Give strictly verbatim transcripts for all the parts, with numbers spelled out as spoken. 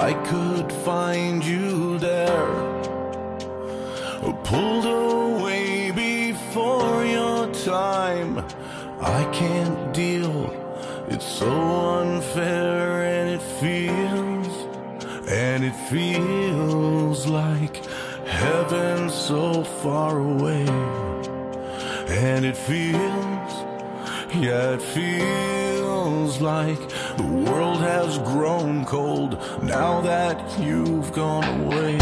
I could find you there, pulled away before your time. I can't deal, it's so unfair, and it feels, and it feels like heaven so far away. And it feels, yeah, it feels like the world has grown cold now that you've gone away.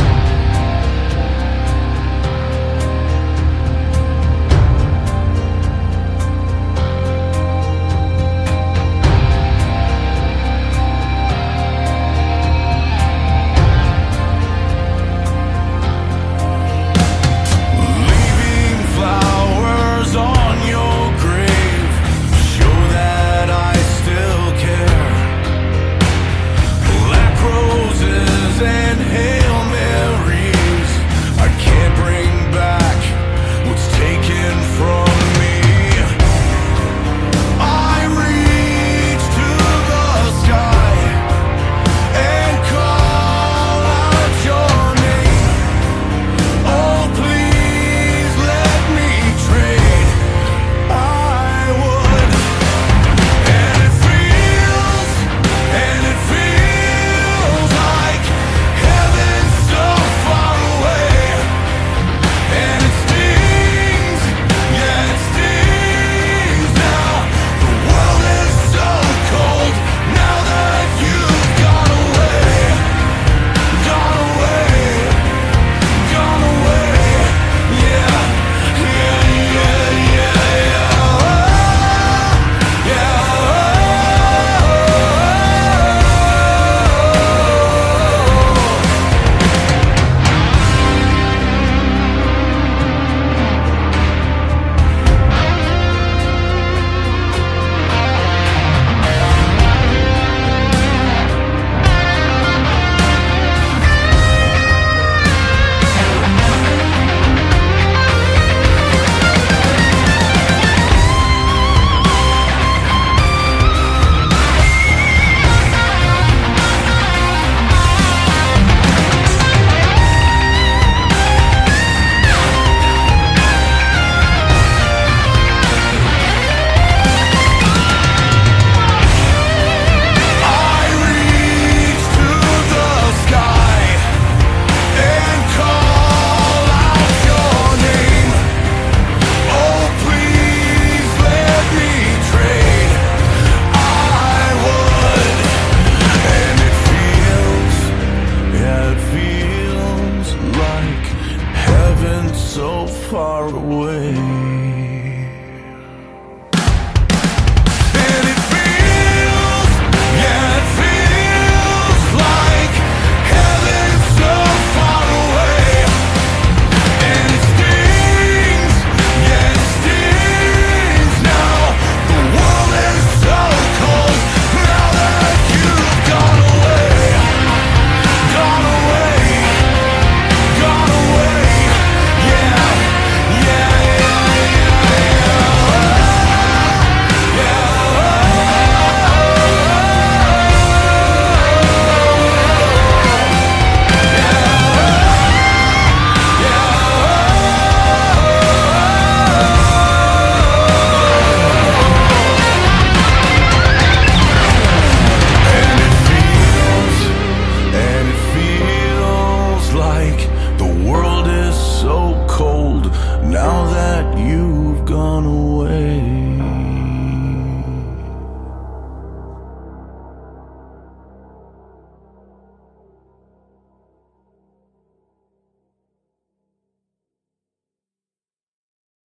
So far away.